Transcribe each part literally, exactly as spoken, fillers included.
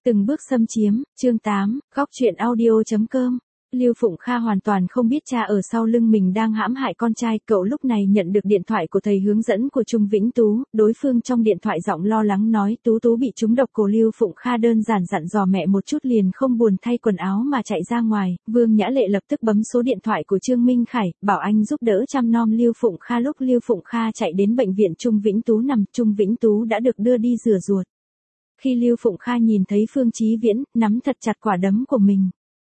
Từng bước xâm chiếm, chương tám, góc truyện audio chấm com. Lưu Phụng Kha hoàn toàn không biết cha ở sau lưng mình đang hãm hại con trai, cậu lúc này nhận được điện thoại của thầy hướng dẫn của Trung Vĩnh Tú, đối phương trong điện thoại giọng lo lắng nói Tú Tú bị trúng độc, cổ Lưu Phụng Kha đơn giản dặn dò mẹ một chút liền không buồn thay quần áo mà chạy ra ngoài. Vương Nhã Lệ lập tức bấm số điện thoại của Trương Minh Khải, bảo anh giúp đỡ chăm nom Lưu Phụng Kha. Lúc Lưu Phụng Kha chạy đến bệnh viện Trung Vĩnh Tú nằm, Trung Vĩnh Tú đã được đưa đi rửa ruột. Khi Lưu Phụng Kha nhìn thấy Phương Chí Viễn, nắm thật chặt quả đấm của mình.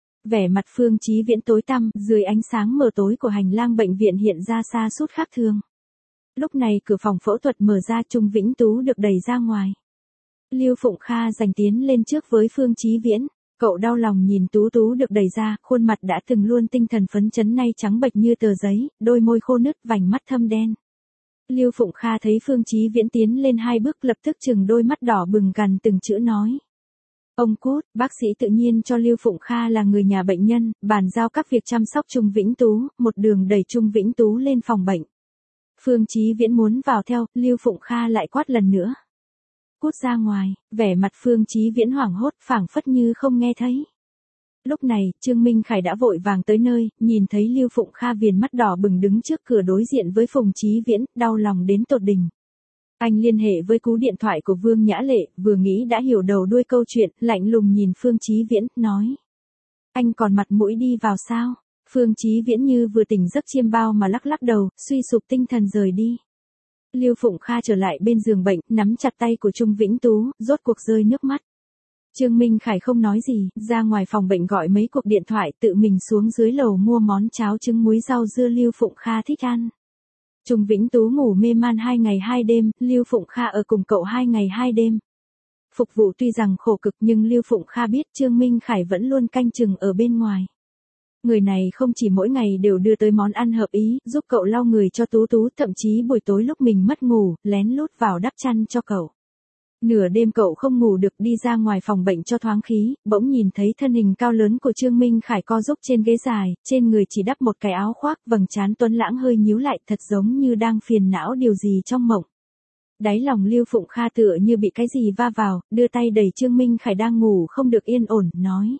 Vẻ mặt Phương Chí Viễn tối tăm, dưới ánh sáng mờ tối của hành lang bệnh viện hiện ra sa sút khác thường. Lúc này cửa phòng phẫu thuật mở ra, Trung Vĩnh Tú được đẩy ra ngoài. Lưu Phụng Kha giành tiến lên trước với Phương Chí Viễn. Cậu đau lòng nhìn Tú Tú được đẩy ra, khuôn mặt đã từng luôn tinh thần phấn chấn nay trắng bệch như tờ giấy, đôi môi khô nứt, vành mắt thâm đen. Lưu Phụng Kha thấy Phương Chí Viễn tiến lên hai bước lập tức chừng đôi mắt đỏ bừng gằn từng chữ nói. Ông cút, bác sĩ tự nhiên cho Lưu Phụng Kha là người nhà bệnh nhân, bàn giao các việc chăm sóc Trung Vĩnh Tú, một đường đẩy Trung Vĩnh Tú lên phòng bệnh. Phương Chí Viễn muốn vào theo, Lưu Phụng Kha lại quát lần nữa. Cút ra ngoài, vẻ mặt Phương Chí Viễn hoảng hốt, phảng phất như không nghe thấy. Lúc này, Trương Minh Khải đã vội vàng tới nơi, nhìn thấy Lưu Phụng Kha viền mắt đỏ bừng đứng trước cửa đối diện với Phùng Chí Viễn, đau lòng đến tột đỉnh. Anh liên hệ với cú điện thoại của Vương Nhã Lệ, vừa nghĩ đã hiểu đầu đuôi câu chuyện, lạnh lùng nhìn Phương Chí Viễn, nói. Anh còn mặt mũi đi vào sao? Phương Chí Viễn như vừa tỉnh giấc chiêm bao mà lắc lắc đầu, suy sụp tinh thần rời đi. Lưu Phụng Kha trở lại bên giường bệnh, nắm chặt tay của Trung Vĩnh Tú, rốt cuộc rơi nước mắt. Trương Minh Khải không nói gì, ra ngoài phòng bệnh gọi mấy cuộc điện thoại, tự mình xuống dưới lầu mua món cháo trứng muối rau dưa Lưu Phụng Kha thích ăn. Trung Vĩnh Tú ngủ mê man hai ngày hai đêm, Lưu Phụng Kha ở cùng cậu hai ngày hai đêm. Phục vụ tuy rằng khổ cực nhưng Lưu Phụng Kha biết Trương Minh Khải vẫn luôn canh chừng ở bên ngoài. Người này không chỉ mỗi ngày đều đưa tới món ăn hợp ý, giúp cậu lau người cho Tú Tú, thậm chí buổi tối lúc mình mất ngủ, lén lút vào đắp chăn cho cậu. Nửa đêm cậu không ngủ được, đi ra ngoài phòng bệnh cho thoáng khí, bỗng nhìn thấy thân hình cao lớn của Trương Minh Khải co giúp trên ghế dài, trên người chỉ đắp một cái áo khoác, vầng trán tuấn lãng hơi nhíu lại, thật giống như đang phiền não điều gì trong mộng. Đáy lòng Lưu Phụng Kha tựa như bị cái gì va vào, đưa tay đẩy Trương Minh Khải đang ngủ không được yên ổn, nói.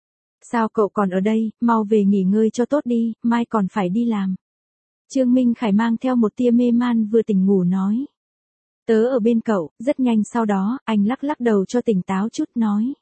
Sao cậu còn ở đây, mau về nghỉ ngơi cho tốt đi, mai còn phải đi làm. Trương Minh Khải mang theo một tia mê man vừa tỉnh ngủ nói. Tớ ở bên cậu, rất nhanh sau đó, anh lắc lắc đầu cho tỉnh táo chút nói.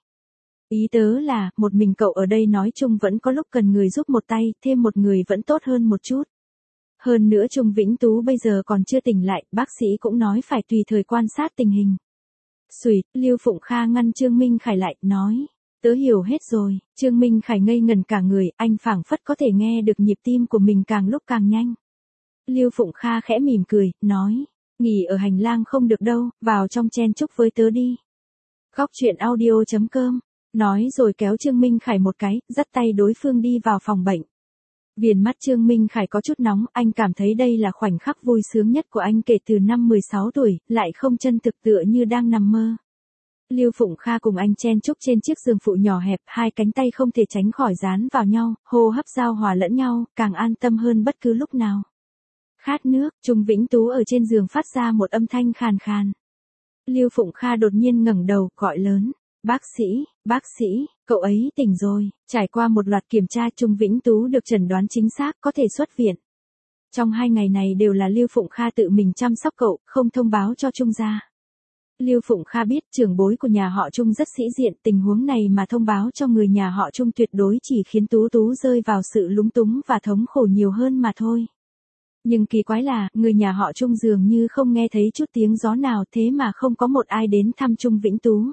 Ý tớ là, một mình cậu ở đây nói chung vẫn có lúc cần người giúp một tay, thêm một người vẫn tốt hơn một chút. Hơn nữa Trung Vĩnh Tú bây giờ còn chưa tỉnh lại, bác sĩ cũng nói phải tùy thời quan sát tình hình. Xùi, Lưu Phụng Kha ngăn Trương Minh Khải lại, nói. Tớ hiểu hết rồi, Trương Minh Khải ngây ngần cả người, anh phảng phất có thể nghe được nhịp tim của mình càng lúc càng nhanh. Lưu Phụng Kha khẽ mỉm cười, nói. Nghỉ ở hành lang không được đâu, vào trong chen chúc với tớ đi. Góc truyện audio chấm com. Nói rồi kéo Trương Minh Khải một cái, dắt tay đối phương đi vào phòng bệnh. Viền mắt Trương Minh Khải có chút nóng, anh cảm thấy đây là khoảnh khắc vui sướng nhất của anh kể từ năm mười sáu tuổi, lại không chân thực tựa như đang nằm mơ. Lưu Phụng Kha cùng anh chen chúc trên chiếc giường phụ nhỏ hẹp, hai cánh tay không thể tránh khỏi dán vào nhau, hô hấp giao hòa lẫn nhau, càng an tâm hơn bất cứ lúc nào. Khát nước, Trung Vĩnh Tú ở trên giường phát ra một âm thanh khàn khàn. Lưu Phụng Kha đột nhiên ngẩng đầu, gọi lớn. Bác sĩ, bác sĩ, cậu ấy tỉnh rồi. Trải qua một loạt kiểm tra, Trung Vĩnh Tú được chẩn đoán chính xác, có thể xuất viện. Trong hai ngày này đều là Lưu Phụng Kha tự mình chăm sóc cậu, không thông báo cho Trung gia. Lưu Phụng Kha biết trưởng bối của nhà họ Trung rất sĩ diện, tình huống này mà thông báo cho người nhà họ Trung tuyệt đối chỉ khiến Tú Tú rơi vào sự lúng túng và thống khổ nhiều hơn mà thôi. Nhưng kỳ quái là, người nhà họ Trung dường như không nghe thấy chút tiếng gió nào, thế mà không có một ai đến thăm Trung Vĩnh Tú.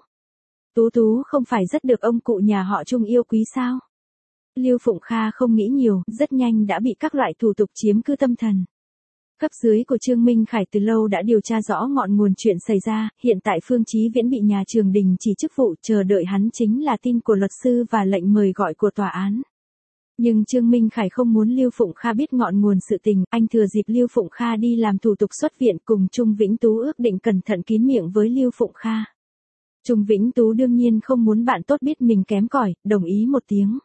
Tú Tú không phải rất được ông cụ nhà họ Trung yêu quý sao? Lưu Phụng Kha không nghĩ nhiều, rất nhanh đã bị các loại thủ tục chiếm cứ tâm thần. Cấp dưới của Trương Minh Khải từ lâu đã điều tra rõ ngọn nguồn chuyện xảy ra, hiện tại Phương Chí Viễn bị nhà trường đình chỉ chức vụ, chờ đợi hắn chính là tin của luật sư và lệnh mời gọi của tòa án. Nhưng Trương Minh Khải không muốn Lưu Phụng Kha biết ngọn nguồn sự tình, anh thừa dịp Lưu Phụng Kha đi làm thủ tục xuất viện cùng Trung Vĩnh Tú ước định cẩn thận kín miệng với Lưu Phụng Kha. Trung Vĩnh Tú đương nhiên không muốn bạn tốt biết mình kém cỏi, đồng ý một tiếng.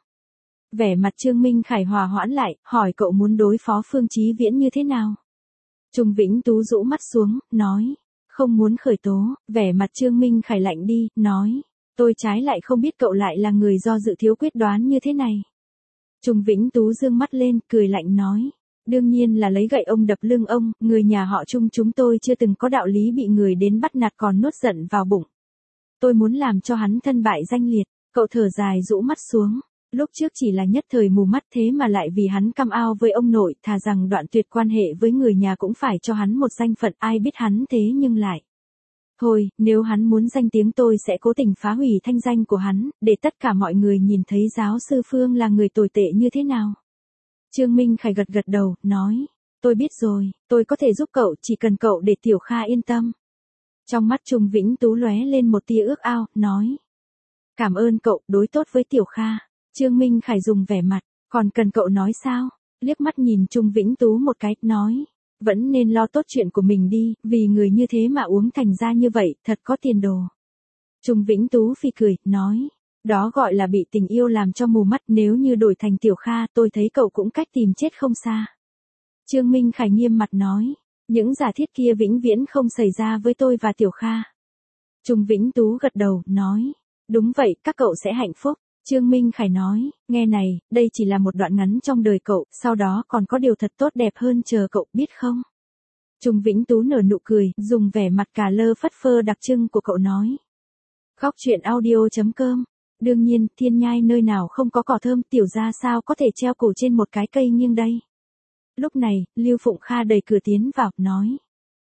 Vẻ mặt Trương Minh Khải hòa hoãn lại, hỏi cậu muốn đối phó Phương Chí Viễn như thế nào? Trung Vĩnh Tú rũ mắt xuống, nói, không muốn khởi tố, vẻ mặt Trương Minh Khải lạnh đi, nói, Tôi trái lại không biết cậu lại là người do dự thiếu quyết đoán như thế này. Trung Vĩnh Tú dương mắt lên, cười lạnh nói. Đương nhiên là lấy gậy ông đập lưng ông, người nhà họ Trung chúng tôi chưa từng có đạo lý bị người đến bắt nạt còn nuốt giận vào bụng. Tôi muốn làm cho hắn thân bại danh liệt, cậu thở dài rũ mắt xuống. Lúc trước chỉ là nhất thời mù mắt thế mà lại vì hắn căm ao với ông nội, thà rằng đoạn tuyệt quan hệ với người nhà cũng phải cho hắn một danh phận, ai biết hắn thế nhưng lại. Thôi, nếu hắn muốn danh tiếng tôi sẽ cố tình phá hủy thanh danh của hắn, để tất cả mọi người nhìn thấy giáo sư Phương là người tồi tệ như thế nào. Trương Minh Khải gật gật đầu, nói, tôi biết rồi, tôi có thể giúp cậu, chỉ cần cậu để Tiểu Kha yên tâm. Trong mắt Trung Vĩnh Tú lóe lên một tia ước ao, nói. Cảm ơn cậu, đối tốt với Tiểu Kha. Trương Minh Khải dùng vẻ mặt, còn cần cậu nói sao? Liếc mắt nhìn Trung Vĩnh Tú một cái, nói. Vẫn nên lo tốt chuyện của mình đi, vì người như thế mà uống thành ra như vậy, thật có tiền đồ. Trung Vĩnh Tú phì cười, nói. Đó gọi là bị tình yêu làm cho mù mắt, nếu như đổi thành Tiểu Kha tôi thấy cậu cũng cách tìm chết không xa. Trương Minh Khải nghiêm mặt nói. Những giả thiết kia vĩnh viễn không xảy ra với tôi và Tiểu Kha. Trung Vĩnh Tú gật đầu, nói. Đúng vậy, các cậu sẽ hạnh phúc. Trương Minh Khải nói, nghe này, đây chỉ là một đoạn ngắn trong đời cậu, sau đó còn có điều thật tốt đẹp hơn chờ cậu, biết không? Trung Vĩnh Tú nở nụ cười, dùng vẻ mặt cà lơ phất phơ đặc trưng của cậu nói. Góc truyện audio chấm com. Đương nhiên, thiên nhai nơi nào không có cỏ thơm, tiểu ra sao có thể treo cổ trên một cái cây nghiêng đây. Lúc này, Lưu Phụng Kha đẩy cửa tiến vào, nói.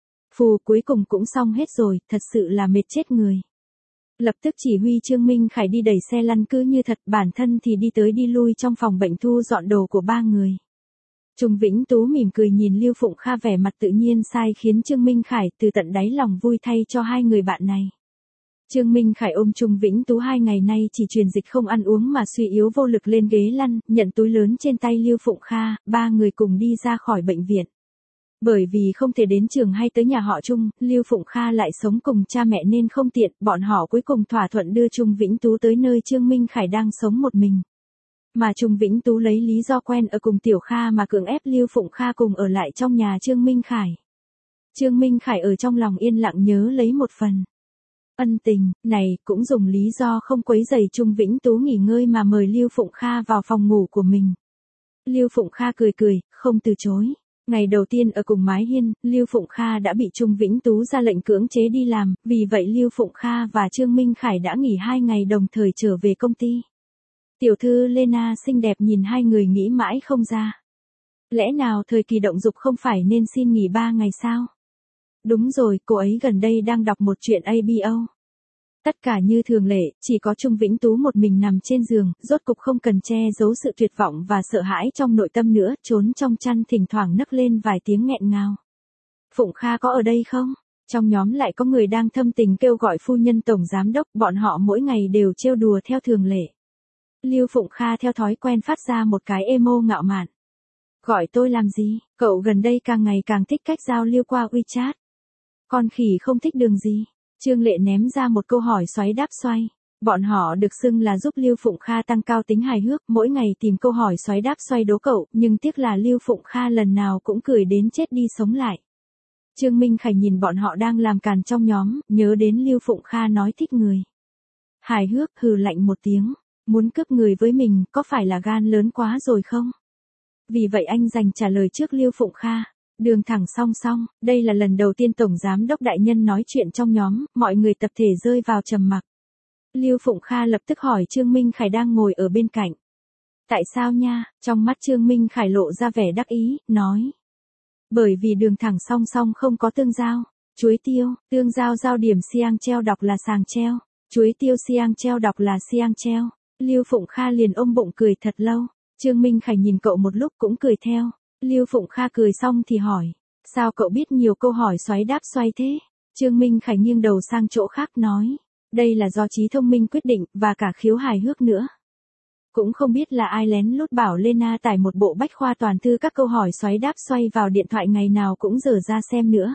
Phù cuối cùng cũng xong hết rồi, thật sự là mệt chết người. Lập tức chỉ huy Trương Minh Khải đi đẩy xe lăn cứ như thật, bản thân thì đi tới đi lui trong phòng bệnh thu dọn đồ của ba người. Trung Vĩnh Tú mỉm cười nhìn Lưu Phụng Kha vẻ mặt tự nhiên sai khiến Trương Minh Khải từ tận đáy lòng vui thay cho hai người bạn này. Trương Minh Khải ôm Trung Vĩnh Tú hai ngày nay chỉ truyền dịch không ăn uống mà suy yếu vô lực lên ghế lăn, nhận túi lớn trên tay Lưu Phụng Kha, ba người cùng đi ra khỏi bệnh viện. Bởi vì không thể đến trường hay tới nhà họ Trung, Lưu Phụng Kha lại sống cùng cha mẹ nên không tiện, bọn họ cuối cùng thỏa thuận đưa Trung Vĩnh Tú tới nơi Trương Minh Khải đang sống một mình. Mà Trung Vĩnh Tú lấy lý do quen ở cùng Tiểu Kha mà cưỡng ép Lưu Phụng Kha cùng ở lại trong nhà Trương Minh Khải. Trương Minh Khải ở trong lòng yên lặng nhớ lấy một phần ân tình, này cũng dùng lý do không quấy rầy Trung Vĩnh Tú nghỉ ngơi mà mời Lưu Phụng Kha vào phòng ngủ của mình. Lưu Phụng Kha cười cười, không từ chối. Ngày đầu tiên ở cùng mái hiên, Lưu Phụng Kha đã bị Trung Vĩnh Tú ra lệnh cưỡng chế đi làm, vì vậy Lưu Phụng Kha và Trương Minh Khải đã nghỉ hai ngày đồng thời trở về công ty. Tiểu thư Lena xinh đẹp nhìn hai người nghĩ mãi không ra. Lẽ nào thời kỳ động dục không phải nên xin nghỉ ba ngày sao? Đúng rồi, cô ấy gần đây đang đọc một truyện a bê o. Tất cả như thường lệ, chỉ có Trung Vĩnh Tú một mình nằm trên giường, rốt cục không cần che giấu sự tuyệt vọng và sợ hãi trong nội tâm nữa, trốn trong chăn thỉnh thoảng nấc lên vài tiếng nghẹn ngào. Phụng Kha có ở đây không? Trong nhóm lại có người đang thâm tình kêu gọi phu nhân tổng giám đốc, bọn họ mỗi ngày đều trêu đùa theo thường lệ. Lưu Phụng Kha theo thói quen phát ra một cái emo ngạo mạn. Gọi tôi làm gì? Cậu gần đây càng ngày càng thích cách giao lưu qua WeChat. Con khỉ không thích đường gì? Trương Lệ ném ra một câu hỏi xoáy đáp xoay. Bọn họ được xưng là giúp Lưu Phụng Kha tăng cao tính hài hước, mỗi ngày tìm câu hỏi xoáy đáp xoay đố cậu, nhưng tiếc là Lưu Phụng Kha lần nào cũng cười đến chết đi sống lại. Trương Minh Khải nhìn bọn họ đang làm càn trong nhóm, nhớ đến Lưu Phụng Kha nói thích người. Hài hước hừ lạnh một tiếng, muốn cướp người với mình có phải là gan lớn quá rồi không? Vì vậy anh dành trả lời trước Lưu Phụng Kha. Đường thẳng song song, đây là lần đầu tiên Tổng Giám đốc đại nhân nói chuyện trong nhóm, mọi người tập thể rơi vào trầm mặc. Lưu Phụng Kha lập tức hỏi Trương Minh Khải đang ngồi ở bên cạnh. Tại sao nha? Trong mắt Trương Minh Khải lộ ra vẻ đắc ý, nói. Bởi vì đường thẳng song song không có tương giao. Chuối tiêu, tương giao giao điểm siang treo đọc là sàng treo. Chuối tiêu siang treo đọc là siang treo. Lưu Phụng Kha liền ôm bụng cười thật lâu. Trương Minh Khải nhìn cậu một lúc cũng cười theo. Lưu Phụng Kha cười xong thì hỏi, sao cậu biết nhiều câu hỏi xoáy đáp xoay thế? Trương Minh Khải nghiêng đầu sang chỗ khác nói, đây là do trí thông minh quyết định, và cả khiếu hài hước nữa. Cũng không biết là ai lén lút bảo Lena tải một bộ bách khoa toàn thư các câu hỏi xoáy đáp xoay vào điện thoại ngày nào cũng dở ra xem nữa.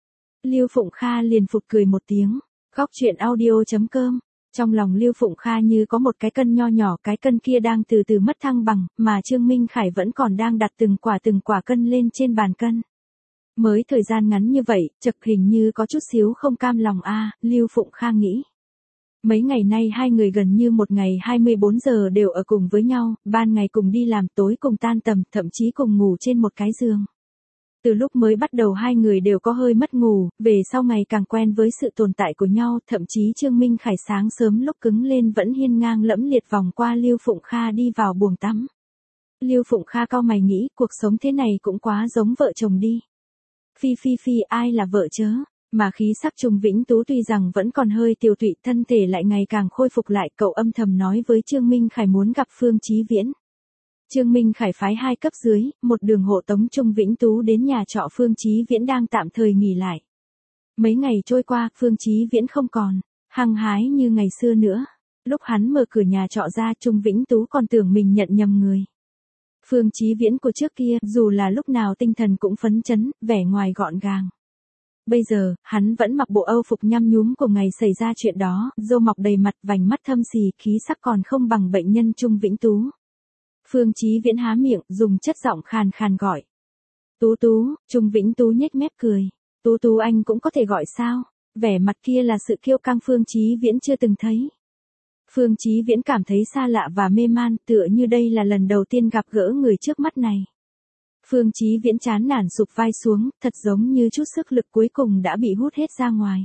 Lưu Phụng Kha liền phụt cười một tiếng, góc truyện audio chấm com. Trong lòng Lưu Phụng Kha như có một cái cân nho nhỏ, cái cân kia đang từ từ mất thăng bằng, mà Trương Minh Khải vẫn còn đang đặt từng quả từng quả cân lên trên bàn cân. Mới thời gian ngắn như vậy, chật hình như có chút xíu không cam lòng a, Lưu Phụng Kha nghĩ. Mấy ngày nay hai người gần như một ngày hai mươi bốn giờ đều ở cùng với nhau, ban ngày cùng đi làm, tối cùng tan tầm, thậm chí cùng ngủ trên một cái giường. Từ lúc mới bắt đầu hai người đều có hơi mất ngủ, về sau ngày càng quen với sự tồn tại của nhau, thậm chí Trương Minh Khải sáng sớm lúc cứng lên vẫn hiên ngang lẫm liệt vòng qua Lưu Phụng Kha đi vào buồng tắm. Lưu Phụng Kha cau mày nghĩ, cuộc sống thế này cũng quá giống vợ chồng đi. Phi phi phi, ai là vợ chớ? Mà khí sắc Trung Vĩnh Tú tuy rằng vẫn còn hơi tiều tụy, thân thể lại ngày càng khôi phục lại, cậu âm thầm nói với Trương Minh Khải muốn gặp Phương Chí Viễn. Trương Minh Khải phái hai cấp dưới, một đường hộ tống Trung Vĩnh Tú đến nhà trọ Phương Chí Viễn đang tạm thời nghỉ lại. Mấy ngày trôi qua, Phương Chí Viễn không còn hăng hái như ngày xưa nữa. Lúc hắn mở cửa nhà trọ ra, Trung Vĩnh Tú còn tưởng mình nhận nhầm người. Phương Chí Viễn của trước kia, dù là lúc nào tinh thần cũng phấn chấn, vẻ ngoài gọn gàng. Bây giờ, hắn vẫn mặc bộ âu phục nhăm nhúm của ngày xảy ra chuyện đó, râu mọc đầy mặt, vành mắt thâm xì, khí sắc còn không bằng bệnh nhân Trung Vĩnh Tú. Phương Chí Viễn há miệng, dùng chất giọng khàn khàn gọi. Tú Tú, Trung Vĩnh Tú nhếch mép cười. Tú Tú anh cũng có thể gọi sao? Vẻ mặt kia là sự kiêu căng Phương Chí Viễn chưa từng thấy. Phương Chí Viễn cảm thấy xa lạ và mê man, tựa như đây là lần đầu tiên gặp gỡ người trước mắt này. Phương Chí Viễn chán nản sụp vai xuống, thật giống như chút sức lực cuối cùng đã bị hút hết ra ngoài.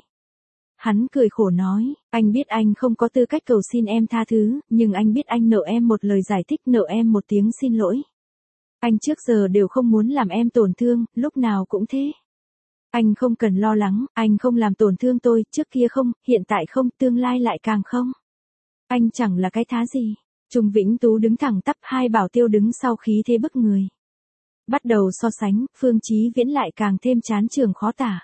Hắn cười khổ nói, anh biết anh không có tư cách cầu xin em tha thứ, nhưng anh biết anh nợ em một lời giải thích, nợ em một tiếng xin lỗi. Anh trước giờ đều không muốn làm em tổn thương, lúc nào cũng thế. Anh không cần lo lắng, anh không làm tổn thương tôi, trước kia không, hiện tại không, tương lai lại càng không. Anh chẳng là cái thá gì. Trung Vĩnh Tú đứng thẳng tắp, hai bảo tiêu đứng sau khí thế bức người. Bắt đầu so sánh, Phương Chí Viễn lại càng thêm chán trường khó tả.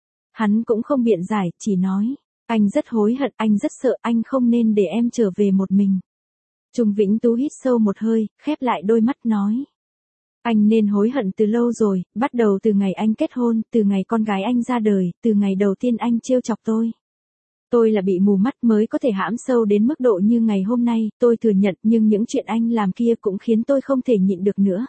Hắn cũng không biện giải, chỉ nói, anh rất hối hận, anh rất sợ, anh không nên để em trở về một mình. Trung Vĩnh Tú hít sâu một hơi, khép lại đôi mắt nói. Anh nên hối hận từ lâu rồi, bắt đầu từ ngày anh kết hôn, từ ngày con gái anh ra đời, từ ngày đầu tiên anh trêu chọc tôi. Tôi là bị mù mắt mới có thể hãm sâu đến mức độ như ngày hôm nay, tôi thừa nhận, nhưng những chuyện anh làm kia cũng khiến tôi không thể nhịn được nữa.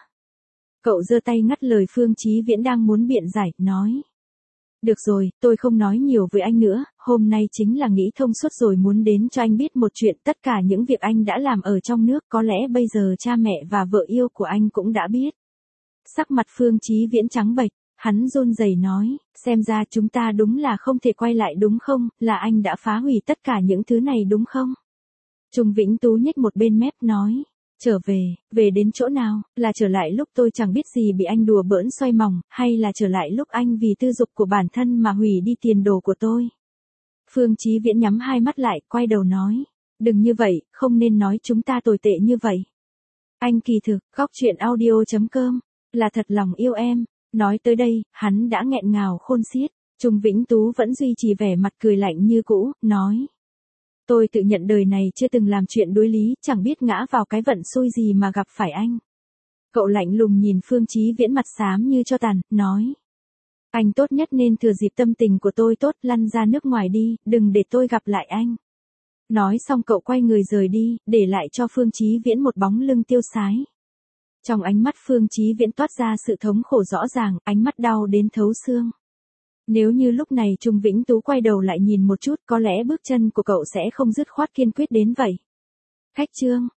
Cậu giơ tay ngắt lời Phương Chí Viễn đang muốn biện giải, nói. Được rồi, tôi không nói nhiều với anh nữa, hôm nay chính là nghĩ thông suốt rồi muốn đến cho anh biết một chuyện, tất cả những việc anh đã làm ở trong nước, có lẽ bây giờ cha mẹ và vợ yêu của anh cũng đã biết. Sắc mặt Phương Chí Viễn trắng bệch, hắn run rẩy nói, xem ra chúng ta đúng là không thể quay lại đúng không, là anh đã phá hủy tất cả những thứ này đúng không? Trung Vĩnh Tú nhếch một bên mép nói. Trở về, về đến chỗ nào, là trở lại lúc tôi chẳng biết gì bị anh đùa bỡn xoay mòng, hay là trở lại lúc anh vì tư dục của bản thân mà hủy đi tiền đồ của tôi? Phương Chí Viễn nhắm hai mắt lại, quay đầu nói, đừng như vậy, không nên nói chúng ta tồi tệ như vậy. Anh kỳ thực, góc truyện audio chấm com, là thật lòng yêu em. Nói tới đây, hắn đã nghẹn ngào khôn xiết. Trung Vĩnh Tú vẫn duy trì vẻ mặt cười lạnh như cũ, nói. Tôi tự nhận đời này chưa từng làm chuyện đối lý, chẳng biết ngã vào cái vận xui gì mà gặp phải anh. Cậu lạnh lùng nhìn Phương Chí Viễn mặt xám như cho tàn, nói. Anh tốt nhất nên thừa dịp tâm tình của tôi tốt, lăn ra nước ngoài đi, đừng để tôi gặp lại anh. Nói xong cậu quay người rời đi, để lại cho Phương Chí Viễn một bóng lưng tiêu sái. Trong ánh mắt Phương Chí Viễn toát ra sự thống khổ rõ ràng, ánh mắt đau đến thấu xương. Nếu như lúc này Trung Vĩnh Tú quay đầu lại nhìn một chút, có lẽ bước chân của cậu sẽ không dứt khoát kiên quyết đến vậy. Khách trương.